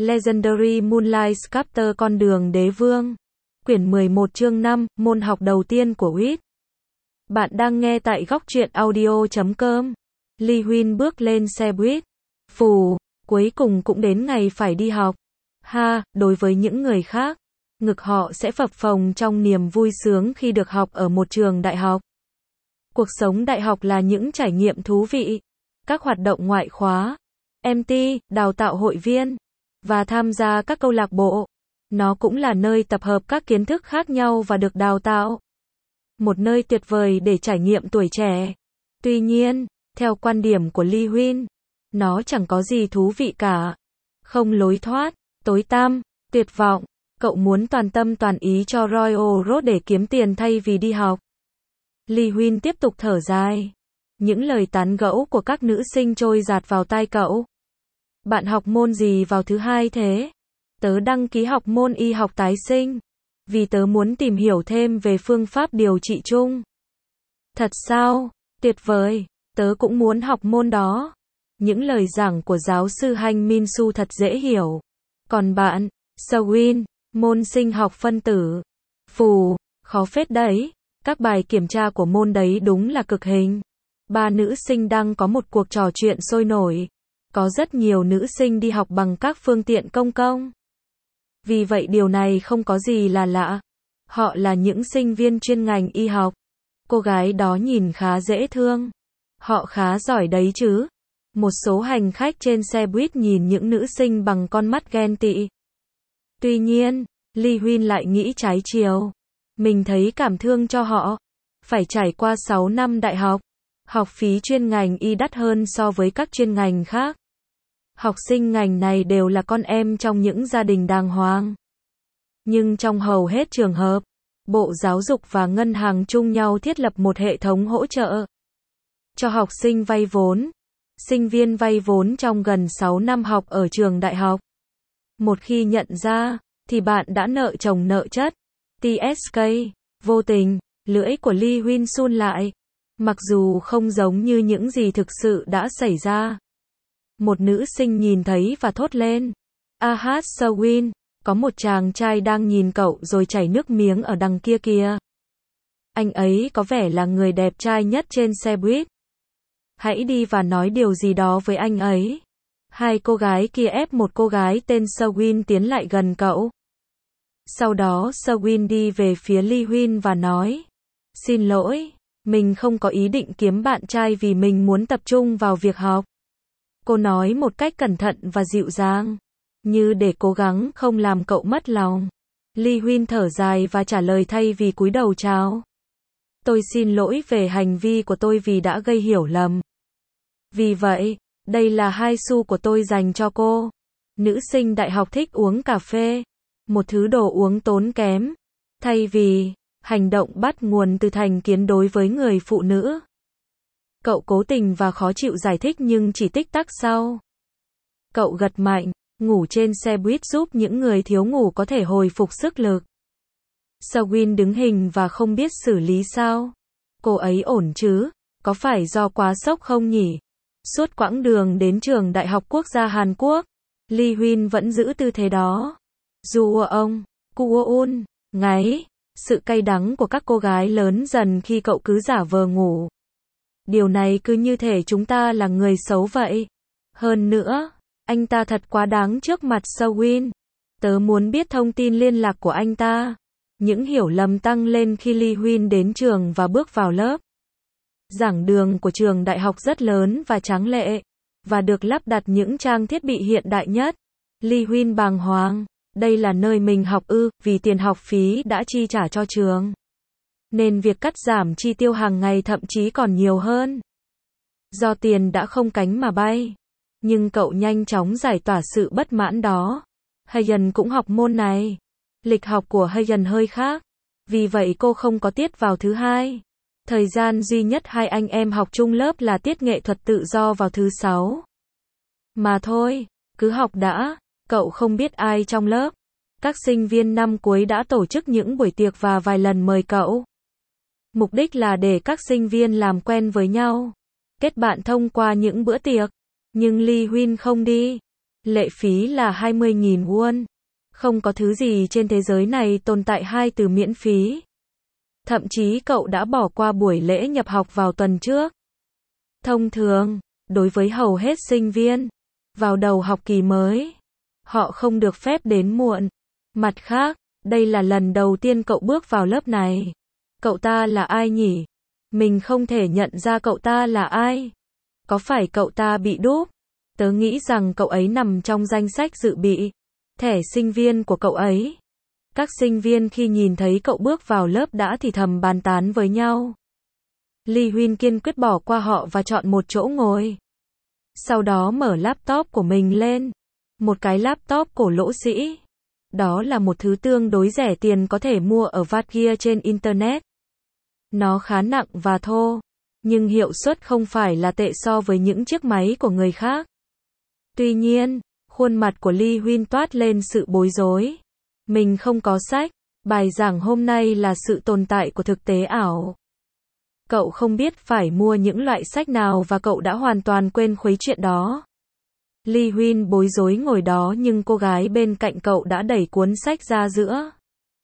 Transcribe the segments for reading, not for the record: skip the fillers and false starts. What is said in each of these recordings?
Legendary Moonlight Sculptor Con đường đế vương. Quyển 11 chương 5, môn học đầu tiên của WIT. Bạn đang nghe tại góc truyện audio.com. Lee Huynh bước lên xe buýt. Phù, cuối cùng cũng đến ngày phải đi học. Ha, đối với những người khác, ngực họ sẽ phập phồng trong niềm vui sướng khi được học ở một trường đại học. Cuộc sống đại học là những trải nghiệm thú vị. Các hoạt động ngoại khóa, MT, đào tạo hội viên, và tham gia các câu lạc bộ. Nó cũng là nơi tập hợp các kiến thức khác nhau và được đào tạo. Một nơi tuyệt vời để trải nghiệm tuổi trẻ. Tuy nhiên, theo quan điểm của Lee Huynh, nó chẳng có gì thú vị cả. Không lối thoát, tối tăm, tuyệt vọng. Cậu muốn toàn tâm toàn ý cho Royal Road để kiếm tiền thay vì đi học. Lee Huynh tiếp tục thở dài. Những lời tán gẫu của các nữ sinh trôi dạt vào tai cậu. Bạn học môn gì vào thứ hai thế? Tớ đăng ký học môn y học tái sinh. Vì tớ muốn tìm hiểu thêm về phương pháp điều trị chung. Thật sao? Tuyệt vời. Tớ cũng muốn học môn đó. Những lời giảng của giáo sư Han Min Su thật dễ hiểu. Còn bạn, Sewin, môn sinh học phân tử. Phù, khó phết đấy. Các bài kiểm tra của môn đấy đúng là cực hình. Ba nữ sinh đang có một cuộc trò chuyện sôi nổi. Có rất nhiều nữ sinh đi học bằng các phương tiện công cộng. Vì vậy điều này không có gì là lạ. Họ là những sinh viên chuyên ngành y học. Cô gái đó nhìn khá dễ thương. Họ khá giỏi đấy chứ. Một số hành khách trên xe buýt nhìn những nữ sinh bằng con mắt ghen tị. Tuy nhiên, Lee Huynh lại nghĩ trái chiều. Mình thấy cảm thương cho họ. Phải trải qua 6 năm đại học. Học phí chuyên ngành y đắt hơn so với các chuyên ngành khác. Học sinh ngành này đều là con em trong những gia đình đàng hoàng. Nhưng trong hầu hết trường hợp, Bộ Giáo dục và Ngân hàng chung nhau thiết lập một hệ thống hỗ trợ cho học sinh vay vốn. Sinh viên vay vốn trong gần 6 năm học ở trường đại học. Một khi nhận ra, thì bạn đã nợ chồng nợ chất. TSK, vô tình, lưỡi của Lee Huynh sun lại. Mặc dù không giống như những gì thực sự đã xảy ra. Một nữ sinh nhìn thấy và thốt lên. Ah Sewin, có một chàng trai đang nhìn cậu rồi chảy nước miếng ở đằng kia kìa. Anh ấy có vẻ là người đẹp trai nhất trên xe buýt. Hãy đi và nói điều gì đó với anh ấy. Hai cô gái kia ép một cô gái tên Sewin tiến lại gần cậu. Sau đó Sewin đi về phía Lee Huynh và nói. Xin lỗi, mình không có ý định kiếm bạn trai vì mình muốn tập trung vào việc học. Cô nói một cách cẩn thận và dịu dàng, như để cố gắng không làm cậu mất lòng. Lee Huynh thở dài và trả lời thay vì cúi đầu chào. Tôi xin lỗi về hành vi của tôi vì đã gây hiểu lầm. Vì vậy, đây là 2 xu của tôi dành cho cô. Nữ sinh đại học thích uống cà phê, một thứ đồ uống tốn kém. Thay vì, hành động bắt nguồn từ thành kiến đối với người phụ nữ. Cậu cố tình và khó chịu giải thích nhưng chỉ tích tắc sau. Cậu gật mạnh, ngủ trên xe buýt giúp những người thiếu ngủ có thể hồi phục sức lực. Sewin đứng hình và không biết xử lý sao. Cô ấy ổn chứ? Có phải do quá sốc không nhỉ? Suốt quãng đường đến trường Đại học Quốc gia Hàn Quốc, Lee Huynh vẫn giữ tư thế đó. Dù ông, Kuo-un, ngáy. Sự cay đắng của các cô gái lớn dần khi cậu cứ giả vờ ngủ. Điều này cứ như thể chúng ta là người xấu vậy. Hơn nữa, anh ta thật quá đáng trước mặt Sewin. Tớ muốn biết thông tin liên lạc của anh ta. Những hiểu lầm tăng lên khi Lee Huynh đến trường và bước vào lớp. Giảng đường của trường đại học rất lớn và tráng lệ, và được lắp đặt những trang thiết bị hiện đại nhất. Lee Huynh bàng hoàng. Đây là nơi mình học ư, vì tiền học phí đã chi trả cho trường. Nên việc cắt giảm chi tiêu hàng ngày thậm chí còn nhiều hơn. Do tiền đã không cánh mà bay. Nhưng cậu nhanh chóng giải tỏa sự bất mãn đó. Hayan cũng học môn này. Lịch học của Hayan hơi khác. Vì vậy cô không có tiết vào thứ hai. Thời gian duy nhất hai anh em học chung lớp là tiết nghệ thuật tự do vào thứ 6. Mà thôi, cứ học đã. Cậu không biết ai trong lớp. Các sinh viên năm cuối đã tổ chức những buổi tiệc và vài lần mời cậu. Mục đích là để các sinh viên làm quen với nhau. Kết bạn thông qua những bữa tiệc. Nhưng Lee Huynh không đi. Lệ phí là 20.000 won. Không có thứ gì trên thế giới này tồn tại hai từ miễn phí. Thậm chí cậu đã bỏ qua buổi lễ nhập học vào tuần trước. Thông thường, đối với hầu hết sinh viên, vào đầu học kỳ mới, họ không được phép đến muộn. Mặt khác, đây là lần đầu tiên cậu bước vào lớp này. Cậu ta là ai nhỉ? Mình không thể nhận ra cậu ta là ai. Có phải cậu ta bị đúp? Tớ nghĩ rằng cậu ấy nằm trong danh sách dự bị. Thẻ sinh viên của cậu ấy. Các sinh viên khi nhìn thấy cậu bước vào lớp đã thì thầm bàn tán với nhau. Lee Huyên kiên quyết bỏ qua họ và chọn một chỗ ngồi. Sau đó mở laptop của mình lên. Một cái laptop cổ lỗ sĩ. Đó là một thứ tương đối rẻ tiền có thể mua ở Vatgear trên Internet. Nó khá nặng và thô, nhưng hiệu suất không phải là tệ so với những chiếc máy của người khác. Tuy nhiên, khuôn mặt của Lee Huyên toát lên sự bối rối. Mình không có sách, bài giảng hôm nay là sự tồn tại của thực tế ảo. Cậu không biết phải mua những loại sách nào và cậu đã hoàn toàn quên khuấy chuyện đó. Lee Huyên bối rối ngồi đó nhưng cô gái bên cạnh cậu đã đẩy cuốn sách ra giữa.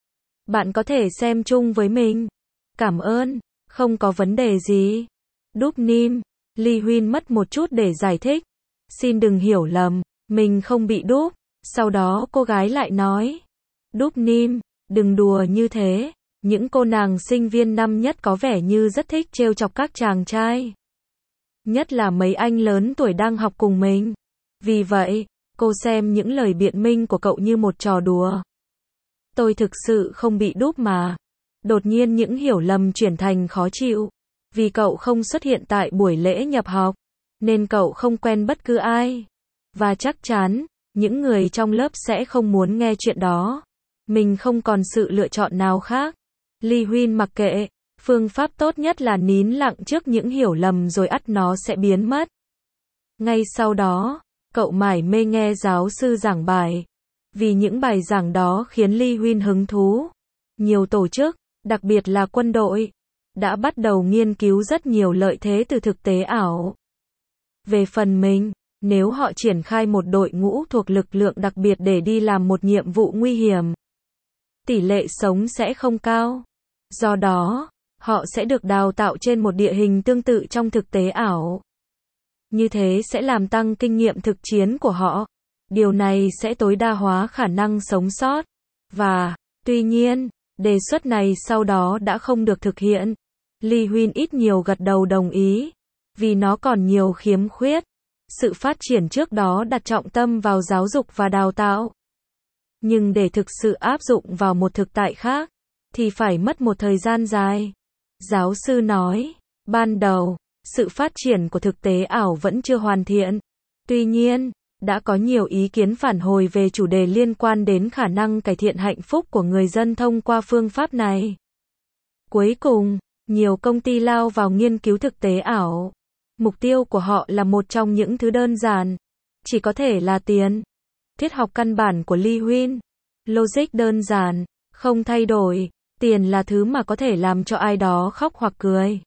Bạn có thể xem chung với mình. Cảm ơn, không có vấn đề gì. Đúp nim, Lee Huyên mất một chút để giải thích. Xin đừng hiểu lầm, mình không bị đúp. Sau đó cô gái lại nói. Đúp nim, đừng đùa như thế. Những cô nàng sinh viên năm nhất có vẻ như rất thích trêu chọc các chàng trai. Nhất là mấy anh lớn tuổi đang học cùng mình. Vì vậy, cô xem những lời biện minh của cậu như một trò đùa. Tôi thực sự không bị đúp mà. Đột nhiên những hiểu lầm chuyển thành khó chịu. Vì cậu không xuất hiện tại buổi lễ nhập học, nên cậu không quen bất cứ ai. Và chắc chắn, những người trong lớp sẽ không muốn nghe chuyện đó. Mình không còn sự lựa chọn nào khác. Lee Huyên mặc kệ, phương pháp tốt nhất là nín lặng trước những hiểu lầm rồi ắt nó sẽ biến mất. Ngay sau đó, cậu mải mê nghe giáo sư giảng bài. Vì những bài giảng đó khiến Lee Huyên hứng thú. Nhiều tổ chức, đặc biệt là quân đội, đã bắt đầu nghiên cứu rất nhiều lợi thế từ thực tế ảo. Về phần mình, nếu họ triển khai một đội ngũ thuộc lực lượng đặc biệt để đi làm một nhiệm vụ nguy hiểm, tỷ lệ sống sẽ không cao. Do đó, họ sẽ được đào tạo trên một địa hình tương tự trong thực tế ảo. Như thế sẽ làm tăng kinh nghiệm thực chiến của họ. Điều này sẽ tối đa hóa khả năng sống sót. Và, tuy nhiên, đề xuất này sau đó đã không được thực hiện. Lee Huyên ít nhiều gật đầu đồng ý. Vì nó còn nhiều khiếm khuyết. Sự phát triển trước đó đặt trọng tâm vào giáo dục và đào tạo. Nhưng để thực sự áp dụng vào một thực tại khác, thì phải mất một thời gian dài. Giáo sư nói, ban đầu, sự phát triển của thực tế ảo vẫn chưa hoàn thiện. Tuy nhiên, đã có nhiều ý kiến phản hồi về chủ đề liên quan đến khả năng cải thiện hạnh phúc của người dân thông qua phương pháp này. Cuối cùng, nhiều công ty lao vào nghiên cứu thực tế ảo. Mục tiêu của họ là một trong những thứ đơn giản, chỉ có thể là tiền. Triết học căn bản của Lee Huyên. Logic đơn giản, không thay đổi. Tiền là thứ mà có thể làm cho ai đó khóc hoặc cười.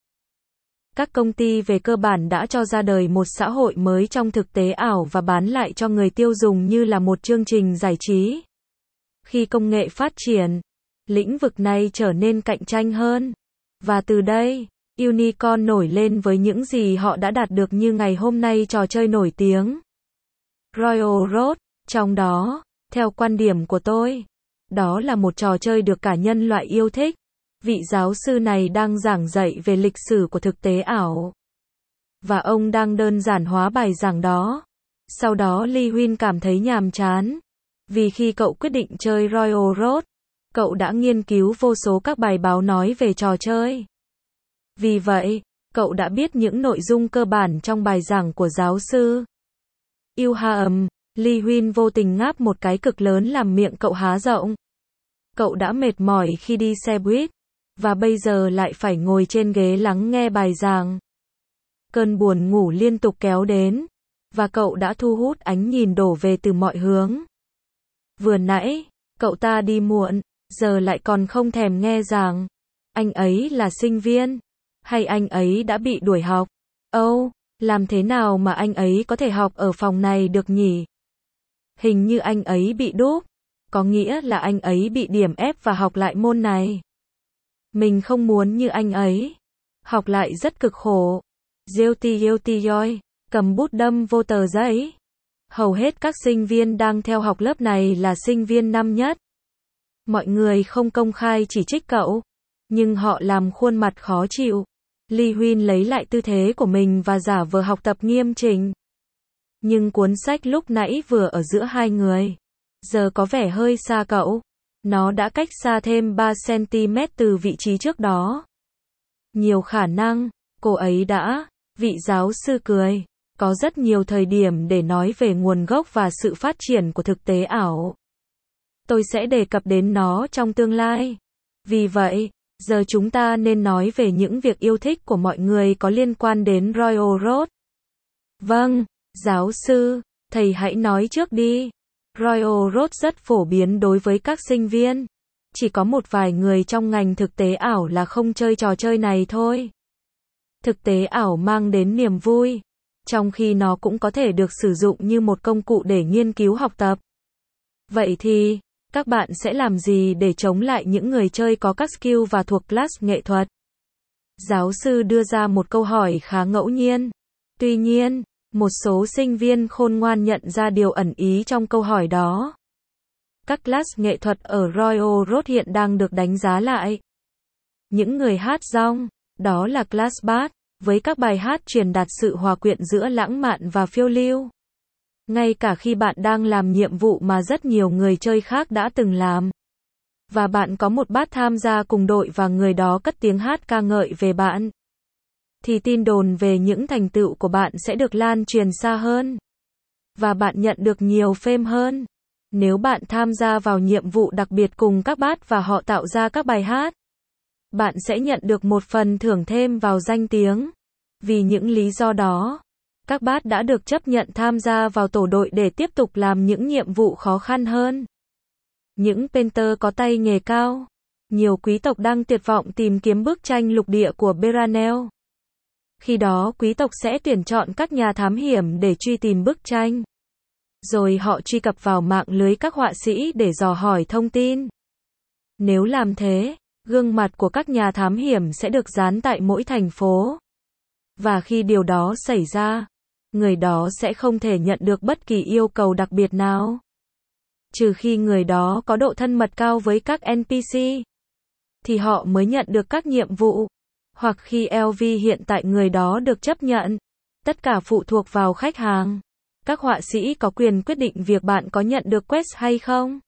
Các công ty về cơ bản đã cho ra đời một xã hội mới trong thực tế ảo và bán lại cho người tiêu dùng như là một chương trình giải trí. Khi công nghệ phát triển, lĩnh vực này trở nên cạnh tranh hơn. Và từ đây, unicorn nổi lên với những gì họ đã đạt được như ngày hôm nay trò chơi nổi tiếng. Royal Road, trong đó, theo quan điểm của tôi, đó là một trò chơi được cả nhân loại yêu thích. Vị giáo sư này đang giảng dạy về lịch sử của thực tế ảo. Và ông đang đơn giản hóa bài giảng đó. Sau đó Lee Huyên cảm thấy nhàm chán. Vì khi cậu quyết định chơi Royal Road, cậu đã nghiên cứu vô số các bài báo nói về trò chơi. Vì vậy, cậu đã biết những nội dung cơ bản trong bài giảng của giáo sư. Yêu Lee Huyên vô tình ngáp một cái cực lớn làm miệng cậu há rộng. Cậu đã mệt mỏi khi đi xe buýt, và bây giờ lại phải ngồi trên ghế lắng nghe bài giảng. Cơn buồn ngủ liên tục kéo đến, và cậu đã thu hút ánh nhìn đổ về từ mọi hướng. Vừa nãy, cậu ta đi muộn, giờ lại còn không thèm nghe giảng. Anh ấy là sinh viên, hay anh ấy đã bị đuổi học? Làm thế nào mà anh ấy có thể học ở phòng này được nhỉ? Hình như anh ấy bị đúp. Có nghĩa là anh ấy bị điểm ép và học lại môn này. Mình không muốn như anh ấy. Học lại rất cực khổ. Guilty yoi. Cầm bút đâm vô tờ giấy. Hầu hết các sinh viên đang theo học lớp này là sinh viên năm nhất. Mọi người không công khai chỉ trích cậu, nhưng họ làm khuôn mặt khó chịu. Lee Huyên lấy lại tư thế của mình và giả vờ học tập nghiêm chỉnh. Nhưng cuốn sách lúc nãy vừa ở giữa hai người, giờ có vẻ hơi xa cậu. Nó đã cách xa thêm 3 cm từ vị trí trước đó. Nhiều khả năng, cô ấy đã, vị giáo sư cười. Có rất nhiều thời điểm để nói về nguồn gốc và sự phát triển của thực tế ảo. Tôi sẽ đề cập đến nó trong tương lai. Vì vậy, giờ chúng ta nên nói về những việc yêu thích của mọi người có liên quan đến Royal Road. Vâng, giáo sư, thầy hãy nói trước đi. Royal Road rất phổ biến đối với các sinh viên. Chỉ có một vài người trong ngành thực tế ảo là không chơi trò chơi này thôi. Thực tế ảo mang đến niềm vui, trong khi nó cũng có thể được sử dụng như một công cụ để nghiên cứu học tập. Vậy thì, các bạn sẽ làm gì để chống lại những người chơi có các skill và thuộc class nghệ thuật? Giáo sư đưa ra một câu hỏi khá ngẫu nhiên. Tuy nhiên, một số sinh viên khôn ngoan nhận ra điều ẩn ý trong câu hỏi đó. Các class nghệ thuật ở Royal Road hiện đang được đánh giá lại. Những người hát rong, đó là class bass, với các bài hát truyền đạt sự hòa quyện giữa lãng mạn và phiêu lưu. Ngay cả khi bạn đang làm nhiệm vụ mà rất nhiều người chơi khác đã từng làm. Và bạn có một bát tham gia cùng đội và người đó cất tiếng hát ca ngợi về bạn. Thì tin đồn về những thành tựu của bạn sẽ được lan truyền xa hơn. Và bạn nhận được nhiều fame hơn. Nếu bạn tham gia vào nhiệm vụ đặc biệt cùng các bát và họ tạo ra các bài hát, bạn sẽ nhận được một phần thưởng thêm vào danh tiếng. Vì những lý do đó, các bát đã được chấp nhận tham gia vào tổ đội để tiếp tục làm những nhiệm vụ khó khăn hơn. Những painter có tay nghề cao. Nhiều quý tộc đang tuyệt vọng tìm kiếm bức tranh lục địa của Beranel. Khi đó quý tộc sẽ tuyển chọn các nhà thám hiểm để truy tìm bức tranh. Rồi họ truy cập vào mạng lưới các họa sĩ để dò hỏi thông tin. Nếu làm thế, gương mặt của các nhà thám hiểm sẽ được dán tại mỗi thành phố. Và khi điều đó xảy ra, người đó sẽ không thể nhận được bất kỳ yêu cầu đặc biệt nào. Trừ khi người đó có độ thân mật cao với các NPC, thì họ mới nhận được các nhiệm vụ. Hoặc khi LV hiện tại người đó được chấp nhận. Tất cả phụ thuộc vào khách hàng. Các họa sĩ có quyền quyết định việc bạn có nhận được quest hay không.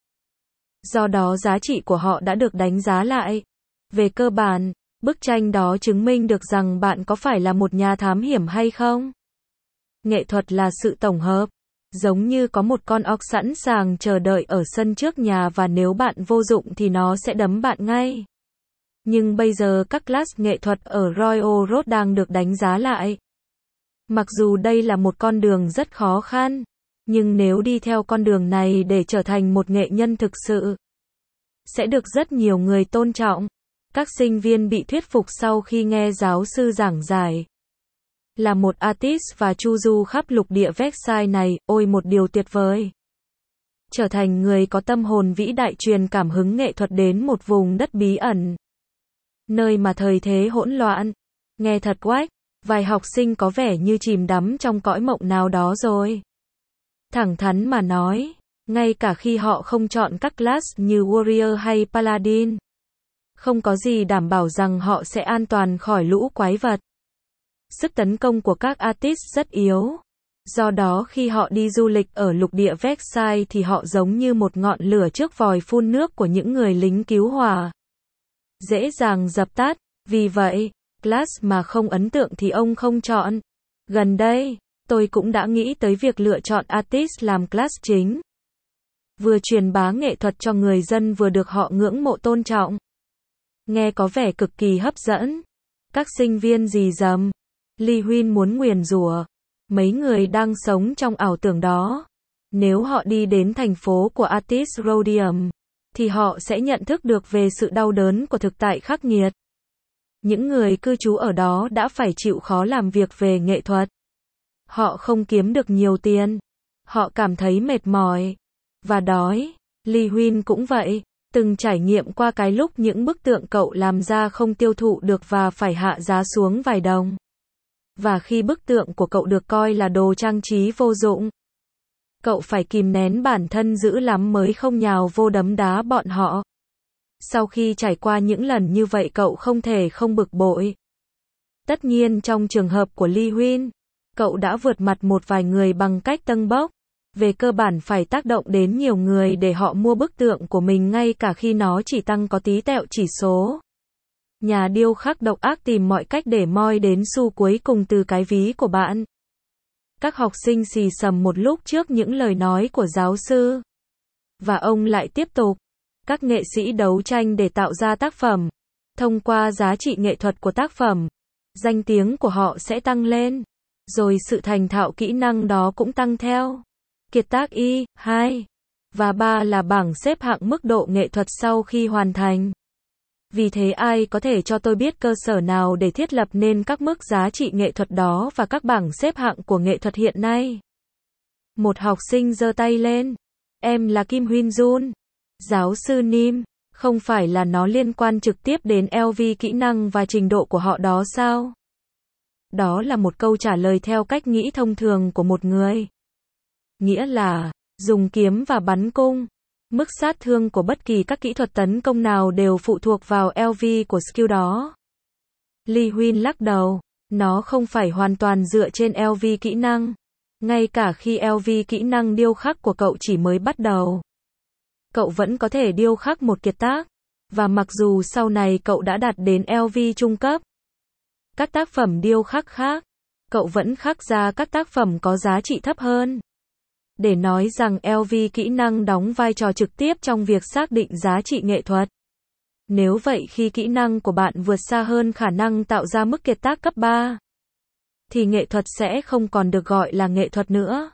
Do đó giá trị của họ đã được đánh giá lại. Về cơ bản, bức tranh đó chứng minh được rằng bạn có phải là một nhà thám hiểm hay không. Nghệ thuật là sự tổng hợp. Giống như có một con ốc sẵn sàng chờ đợi ở sân trước nhà và nếu bạn vô dụng thì nó sẽ đấm bạn ngay. Nhưng bây giờ các class nghệ thuật ở Royal Road đang được đánh giá lại. Mặc dù đây là một con đường rất khó khăn, nhưng nếu đi theo con đường này để trở thành một nghệ nhân thực sự, sẽ được rất nhiều người tôn trọng. Các sinh viên bị thuyết phục sau khi nghe giáo sư giảng giải. Là một artist và chu du khắp lục địa Versailles này, ôi một điều tuyệt vời. Trở thành người có tâm hồn vĩ đại truyền cảm hứng nghệ thuật đến một vùng đất bí ẩn. Nơi mà thời thế hỗn loạn. Nghe thật quách, vài học sinh có vẻ như chìm đắm trong cõi mộng nào đó rồi. Thẳng thắn mà nói, ngay cả khi họ không chọn các class như Warrior hay Paladin, không có gì đảm bảo rằng họ sẽ an toàn khỏi lũ quái vật. Sức tấn công của các artist rất yếu. Do đó khi họ đi du lịch ở lục địa Versailles thì họ giống như một ngọn lửa trước vòi phun nước của những người lính cứu hỏa. Dễ dàng dập tắt, vì vậy, class mà không ấn tượng thì ông không chọn. Gần đây, tôi cũng đã nghĩ tới việc lựa chọn artist làm class chính. Vừa truyền bá nghệ thuật cho người dân vừa được họ ngưỡng mộ tôn trọng. Nghe có vẻ cực kỳ hấp dẫn. Các sinh viên rì rầm. Lee Huyên muốn nguyền rủa mấy người đang sống trong ảo tưởng đó. Nếu họ đi đến thành phố của Artist Rhodium, thì họ sẽ nhận thức được về sự đau đớn của thực tại khắc nghiệt. Những người cư trú ở đó đã phải chịu khó làm việc về nghệ thuật. Họ không kiếm được nhiều tiền. Họ cảm thấy mệt mỏi. và đói. Lee Huynh cũng vậy, từng trải nghiệm qua cái lúc những bức tượng cậu làm ra không tiêu thụ được và phải hạ giá xuống vài đồng. Và khi bức tượng của cậu được coi là đồ trang trí vô dụng, cậu phải kìm nén bản thân dữ lắm mới không nhào vô đấm đá bọn họ. Sau khi trải qua những lần như vậy cậu không thể không bực bội. Tất nhiên trong trường hợp của Lee Huynh, cậu đã vượt mặt một vài người bằng cách tâng bốc. Về cơ bản phải tác động đến nhiều người để họ mua bức tượng của mình ngay cả khi nó chỉ tăng có tí tẹo chỉ số. Nhà điêu khắc độc ác tìm mọi cách để moi đến xu cuối cùng từ cái ví của bạn. Các học sinh xì xầm một lúc trước những lời nói của giáo sư. Và ông lại tiếp tục. Các nghệ sĩ đấu tranh để tạo ra tác phẩm. Thông qua giá trị nghệ thuật của tác phẩm, danh tiếng của họ sẽ tăng lên. Rồi sự thành thạo kỹ năng đó cũng tăng theo. Kiệt tác Y, 2 và 3 là bảng xếp hạng mức độ nghệ thuật sau khi hoàn thành. Vì thế ai có thể cho tôi biết cơ sở nào để thiết lập nên các mức giá trị nghệ thuật đó và các bảng xếp hạng của nghệ thuật hiện nay? Một học sinh giơ tay lên. Em là Kim Huynh Jun. Giáo sư Nim, không phải là nó liên quan trực tiếp đến LV kỹ năng và trình độ của họ đó sao? Đó là một câu trả lời theo cách nghĩ thông thường của một người. Nghĩa là, dùng kiếm và bắn cung. Mức sát thương của bất kỳ các kỹ thuật tấn công nào đều phụ thuộc vào LV của skill đó. Lee Huynh lắc đầu. Nó không phải hoàn toàn dựa trên LV kỹ năng. Ngay cả khi LV kỹ năng điêu khắc của cậu chỉ mới bắt đầu, cậu vẫn có thể điêu khắc một kiệt tác. Và mặc dù sau này cậu đã đạt đến LV trung cấp, các tác phẩm điêu khắc khác, cậu vẫn khắc ra các tác phẩm có giá trị thấp hơn. Để nói rằng LV kỹ năng đóng vai trò trực tiếp trong việc xác định giá trị nghệ thuật. Nếu vậy khi kỹ năng của bạn vượt xa hơn khả năng tạo ra mức kiệt tác cấp 3, thì nghệ thuật sẽ không còn được gọi là nghệ thuật nữa.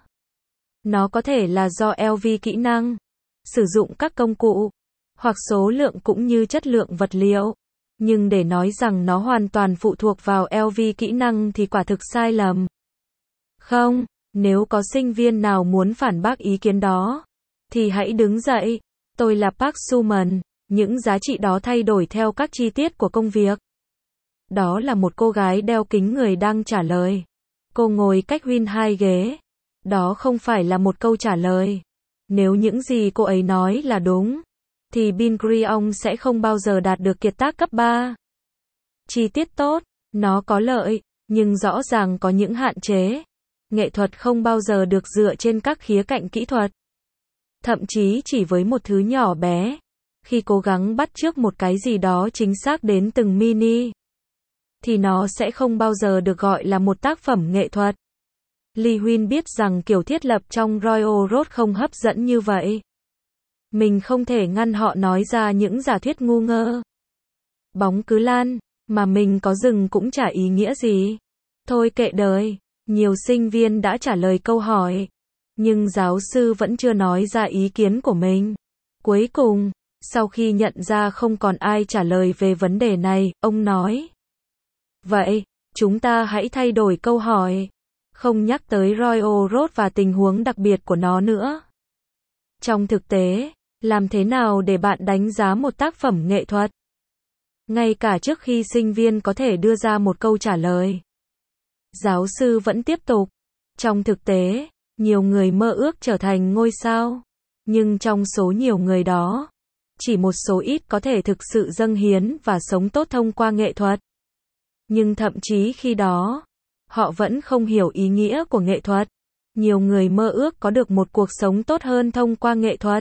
Nó có thể là do LV kỹ năng, sử dụng các công cụ, hoặc số lượng cũng như chất lượng vật liệu. Nhưng để nói rằng nó hoàn toàn phụ thuộc vào LV kỹ năng thì quả thực sai lầm. Không, nếu có sinh viên nào muốn phản bác ý kiến đó, thì hãy đứng dậy. Tôi là Park Suman. Những giá trị đó thay đổi theo các chi tiết của công việc. Đó là một cô gái đeo kính người đang trả lời. Cô ngồi cách Huynh 2 ghế. Đó không phải là một câu trả lời. Nếu những gì cô ấy nói là đúng, thì Bin Griong sẽ không bao giờ đạt được kiệt tác cấp 3. Chi tiết tốt, nó có lợi, nhưng rõ ràng có những hạn chế. Nghệ thuật không bao giờ được dựa trên các khía cạnh kỹ thuật. Thậm chí chỉ với một thứ nhỏ bé, khi cố gắng bắt chước một cái gì đó chính xác đến từng mini, thì nó sẽ không bao giờ được gọi là một tác phẩm nghệ thuật. Lee Huynh biết rằng kiểu thiết lập trong Royal Road không hấp dẫn như vậy. Mình không thể ngăn họ nói ra những giả thuyết ngu ngơ. Bóng cứ lan, mà mình có dừng cũng chả ý nghĩa gì. Thôi kệ đời. Nhiều sinh viên đã trả lời câu hỏi, nhưng giáo sư vẫn chưa nói ra ý kiến của mình. Cuối cùng, sau khi nhận ra không còn ai trả lời về vấn đề này, ông nói: vậy, chúng ta hãy thay đổi câu hỏi. Không nhắc tới Royal Road và tình huống đặc biệt của nó nữa. Trong thực tế, làm thế nào để bạn đánh giá một tác phẩm nghệ thuật? Ngay cả trước khi sinh viên có thể đưa ra một câu trả lời. Giáo sư vẫn tiếp tục. Trong thực tế, nhiều người mơ ước trở thành ngôi sao. Nhưng trong số nhiều người đó, chỉ một số ít có thể thực sự dâng hiến và sống tốt thông qua nghệ thuật. Nhưng thậm chí khi đó, họ vẫn không hiểu ý nghĩa của nghệ thuật. Nhiều người mơ ước có được một cuộc sống tốt hơn thông qua nghệ thuật.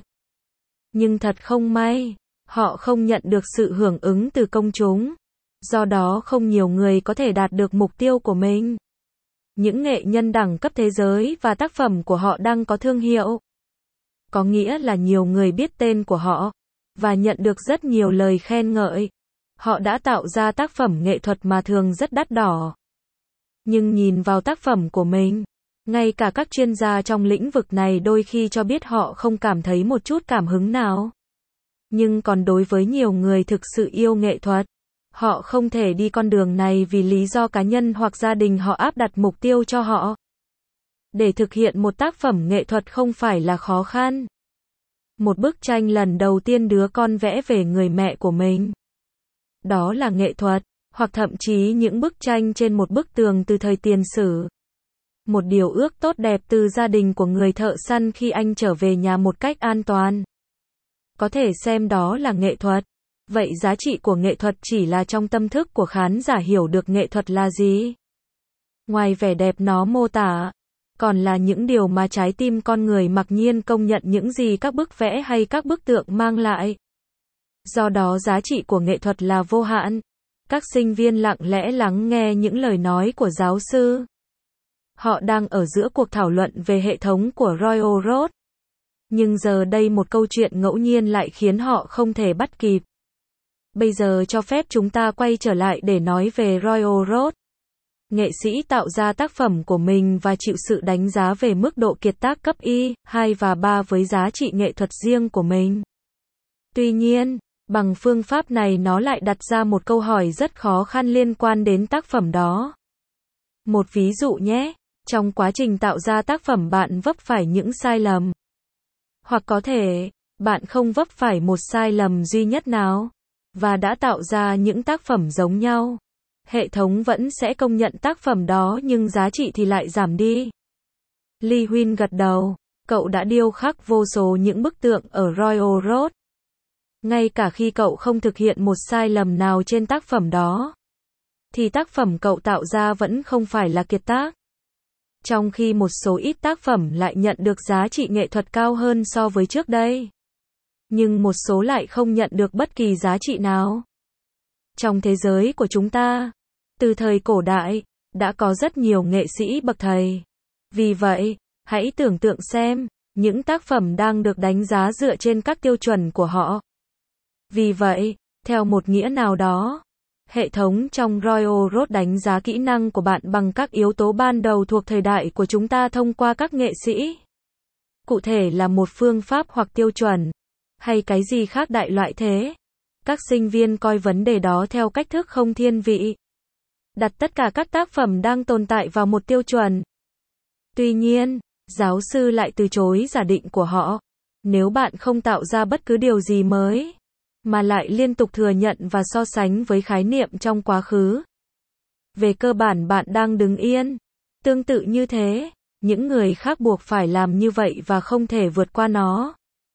Nhưng thật không may, họ không nhận được sự hưởng ứng từ công chúng. Do đó không nhiều người có thể đạt được mục tiêu của mình. Những nghệ nhân đẳng cấp thế giới và tác phẩm của họ đang có thương hiệu. Có nghĩa là nhiều người biết tên của họ, và nhận được rất nhiều lời khen ngợi. Họ đã tạo ra tác phẩm nghệ thuật mà thường rất đắt đỏ. Nhưng nhìn vào tác phẩm của mình, ngay cả các chuyên gia trong lĩnh vực này đôi khi cho biết họ không cảm thấy một chút cảm hứng nào. Nhưng còn đối với nhiều người thực sự yêu nghệ thuật, họ không thể đi con đường này vì lý do cá nhân hoặc gia đình họ áp đặt mục tiêu cho họ. Để thực hiện một tác phẩm nghệ thuật không phải là khó khăn. Một bức tranh lần đầu tiên đứa con vẽ về người mẹ của mình. Đó là nghệ thuật, hoặc thậm chí những bức tranh trên một bức tường từ thời tiền sử. Một điều ước tốt đẹp từ gia đình của người thợ săn khi anh trở về nhà một cách an toàn. Có thể xem đó là nghệ thuật. Vậy giá trị của nghệ thuật chỉ là trong tâm thức của khán giả hiểu được nghệ thuật là gì? Ngoài vẻ đẹp nó mô tả, còn là những điều mà trái tim con người mặc nhiên công nhận những gì các bức vẽ hay các bức tượng mang lại. Do đó giá trị của nghệ thuật là vô hạn. Các sinh viên lặng lẽ lắng nghe những lời nói của giáo sư. Họ đang ở giữa cuộc thảo luận về hệ thống của Royal Road. Nhưng giờ đây một câu chuyện ngẫu nhiên lại khiến họ không thể bắt kịp. Bây giờ cho phép chúng ta quay trở lại để nói về Royal Road. Nghệ sĩ tạo ra tác phẩm của mình và chịu sự đánh giá về mức độ kiệt tác cấp Y, 2 và 3 với giá trị nghệ thuật riêng của mình. Tuy nhiên, bằng phương pháp này nó lại đặt ra một câu hỏi rất khó khăn liên quan đến tác phẩm đó. Một ví dụ nhé, trong quá trình tạo ra tác phẩm bạn vấp phải những sai lầm. Hoặc có thể, bạn không vấp phải một sai lầm duy nhất nào, và đã tạo ra những tác phẩm giống nhau. Hệ thống vẫn sẽ công nhận tác phẩm đó nhưng giá trị thì lại giảm đi. Lee Huynh gật đầu, cậu đã điêu khắc vô số những bức tượng ở Royal Road. Ngay cả khi cậu không thực hiện một sai lầm nào trên tác phẩm đó, thì tác phẩm cậu tạo ra vẫn không phải là kiệt tác. Trong khi một số ít tác phẩm lại nhận được giá trị nghệ thuật cao hơn so với trước đây. Nhưng một số lại không nhận được bất kỳ giá trị nào. Trong thế giới của chúng ta, từ thời cổ đại, đã có rất nhiều nghệ sĩ bậc thầy. Vì vậy, hãy tưởng tượng xem, những tác phẩm đang được đánh giá dựa trên các tiêu chuẩn của họ. Vì vậy, theo một nghĩa nào đó, hệ thống trong Royal Road đánh giá kỹ năng của bạn bằng các yếu tố ban đầu thuộc thời đại của chúng ta thông qua các nghệ sĩ. Cụ thể là một phương pháp hoặc tiêu chuẩn, hay cái gì khác đại loại thế. Các sinh viên coi vấn đề đó theo cách thức không thiên vị. Đặt tất cả các tác phẩm đang tồn tại vào một tiêu chuẩn. Tuy nhiên, giáo sư lại từ chối giả định của họ. Nếu bạn không tạo ra bất cứ điều gì mới, mà lại liên tục thừa nhận và so sánh với khái niệm trong quá khứ, về cơ bản bạn đang đứng yên. Tương tự như thế, những người khác buộc phải làm như vậy và không thể vượt qua nó.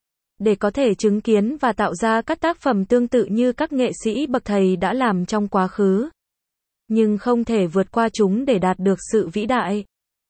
Để có thể chứng kiến và tạo ra các tác phẩm tương tự như các nghệ sĩ bậc thầy đã làm trong quá khứ. Nhưng không thể vượt qua chúng để đạt được sự vĩ đại.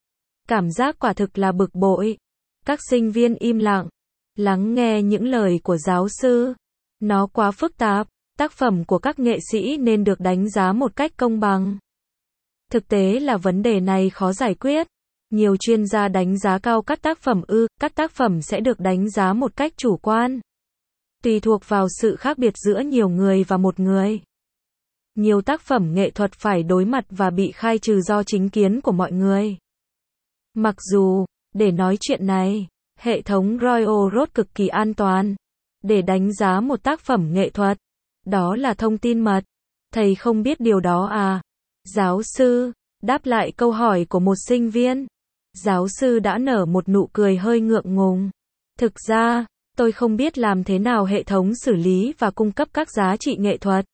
Cảm giác quả thực là bực bội. Các sinh viên im lặng, lắng nghe những lời của giáo sư. Nó quá phức tạp, tác phẩm của các nghệ sĩ nên được đánh giá một cách công bằng. Thực tế là vấn đề này khó giải quyết. Nhiều chuyên gia đánh giá cao các tác phẩm các tác phẩm sẽ được đánh giá một cách chủ quan. Tùy thuộc vào sự khác biệt giữa nhiều người và một người. Nhiều tác phẩm nghệ thuật phải đối mặt và bị khai trừ do chính kiến của mọi người. Mặc dù, để nói chuyện này, hệ thống Royal Road cực kỳ an toàn. Để đánh giá một tác phẩm nghệ thuật, đó là thông tin mật. Thầy không biết điều đó à? Giáo sư, đáp lại câu hỏi của một sinh viên. Giáo sư đã nở một nụ cười hơi ngượng ngùng. Thực ra, tôi không biết làm thế nào hệ thống xử lý và cung cấp các giá trị nghệ thuật.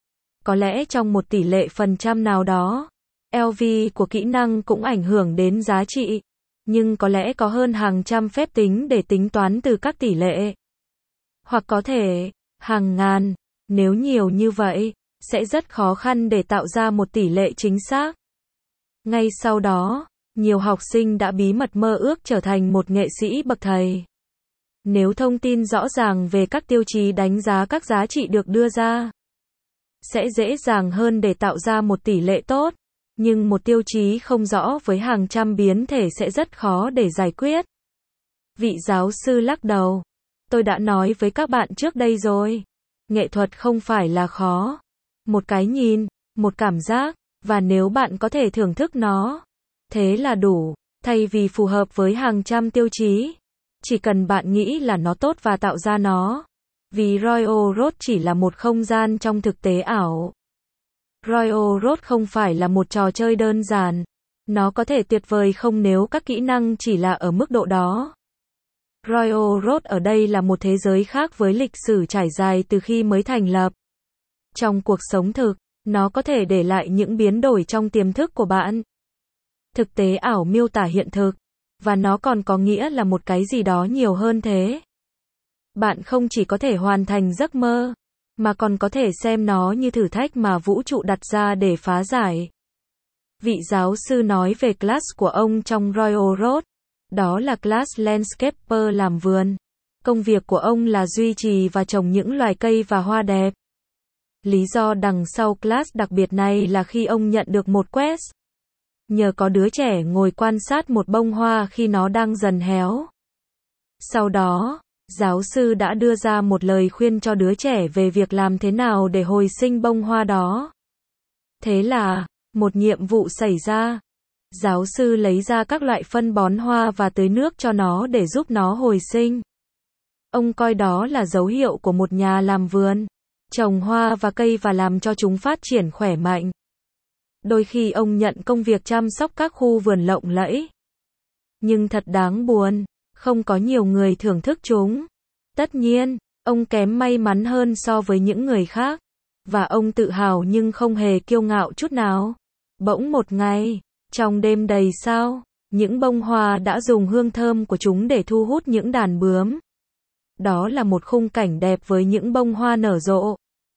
Có lẽ trong một tỷ lệ phần trăm nào đó, LV của kỹ năng cũng ảnh hưởng đến giá trị. Nhưng có lẽ có hơn hàng trăm phép tính để tính toán từ các tỷ lệ. Hoặc có thể, hàng ngàn, nếu nhiều như vậy, sẽ rất khó khăn để tạo ra một tỷ lệ chính xác. Ngay sau đó, nhiều học sinh đã bí mật mơ ước trở thành một nghệ sĩ bậc thầy. Nếu thông tin rõ ràng về các tiêu chí đánh giá các giá trị được đưa ra, sẽ dễ dàng hơn để tạo ra một tỷ lệ tốt. Nhưng một tiêu chí không rõ với hàng trăm biến thể sẽ rất khó để giải quyết. Vị giáo sư lắc đầu. Tôi đã nói với các bạn trước đây rồi. Nghệ thuật không phải là khó. Một cái nhìn, một cảm giác, và nếu bạn có thể thưởng thức nó, thế là đủ, thay vì phù hợp với hàng trăm tiêu chí. Chỉ cần bạn nghĩ là nó tốt và tạo ra nó. Vì Royal Road chỉ là một không gian trong thực tế ảo. Royal Road không phải là một trò chơi đơn giản. Nó có thể tuyệt vời không nếu các kỹ năng chỉ là ở mức độ đó. Royal Road ở đây là một thế giới khác với lịch sử trải dài từ khi mới thành lập. Trong cuộc sống thực, nó có thể để lại những biến đổi trong tiềm thức của bạn. Thực tế ảo miêu tả hiện thực, và nó còn có nghĩa là một cái gì đó nhiều hơn thế. Bạn không chỉ có thể hoàn thành giấc mơ, mà còn có thể xem nó như thử thách mà vũ trụ đặt ra để phá giải. Vị giáo sư nói về class của ông trong Royal Road. Đó là class landscaper làm vườn. Công việc của ông là duy trì và trồng những loài cây và hoa đẹp. Lý do đằng sau class đặc biệt này là khi ông nhận được một quest. Nhờ có đứa trẻ ngồi quan sát một bông hoa khi nó đang dần héo. Sau đó, giáo sư đã đưa ra một lời khuyên cho đứa trẻ về việc làm thế nào để hồi sinh bông hoa đó. Thế là, một nhiệm vụ xảy ra. Giáo sư lấy ra các loại phân bón hoa và tưới nước cho nó để giúp nó hồi sinh. Ông coi đó là dấu hiệu của một nhà làm vườn, trồng hoa và cây và làm cho chúng phát triển khỏe mạnh. Đôi khi ông nhận công việc chăm sóc các khu vườn lộng lẫy. Nhưng thật đáng buồn, không có nhiều người thưởng thức chúng. Tất nhiên, ông kém may mắn hơn so với những người khác. Và ông tự hào nhưng không hề kiêu ngạo chút nào. Bỗng một ngày, trong đêm đầy sao, những bông hoa đã dùng hương thơm của chúng để thu hút những đàn bướm. Đó là một khung cảnh đẹp với những bông hoa nở rộ.